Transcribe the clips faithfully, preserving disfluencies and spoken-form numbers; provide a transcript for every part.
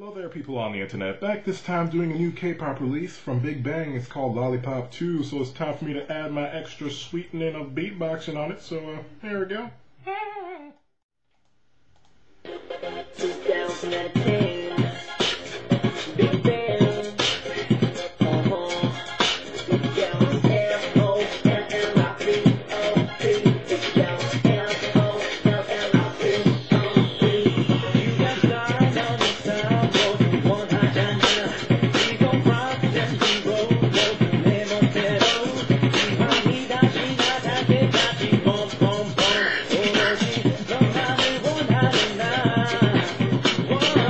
Hello there, people on the internet. Back this time doing a new K-pop release from Big Bang. It's called Lollipop two, so it's time for me to add my extra sweetening of beatboxing on it. So, uh, there we go. twenty ten, Big Bang, uh-huh, Big Bang, M O L L I P O P, Big Bang, M O L L I P O P. You got signs on the sound, one high and down. We gon' rock and we roll, roll, lemon pedals. Imagina, China, que casi, bom, bom, bom. Hoje, não sabe, one high and down.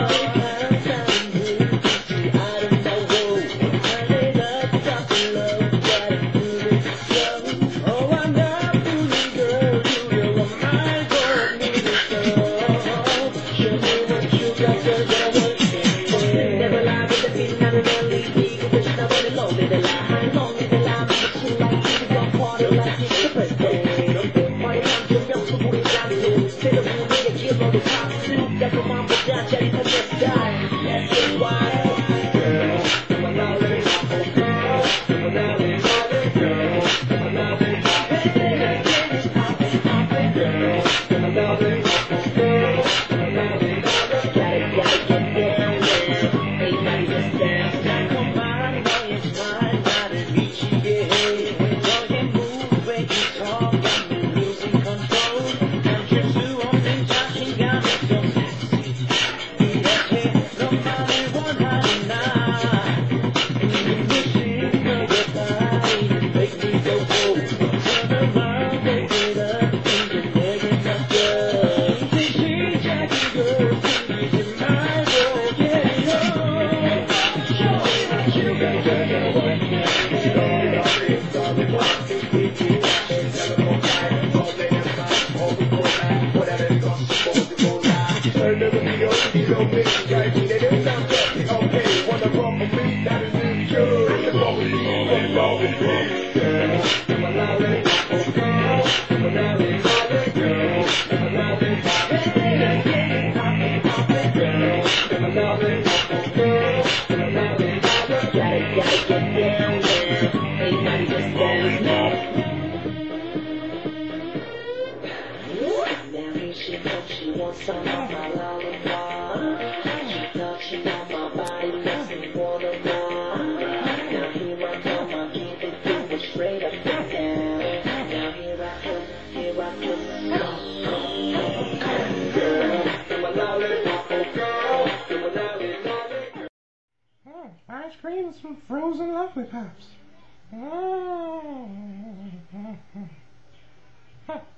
She wants some of my lollipop. She touching on my body, makes me wanna rock. Now here I come, I give it to her straight up and down. Now here I come, here I come, come, come, come, come, girl. You're my lollipop, oh girl. You're my lollipop, girl. Oh, ice cream from frozen lollipops. Oh. Huh.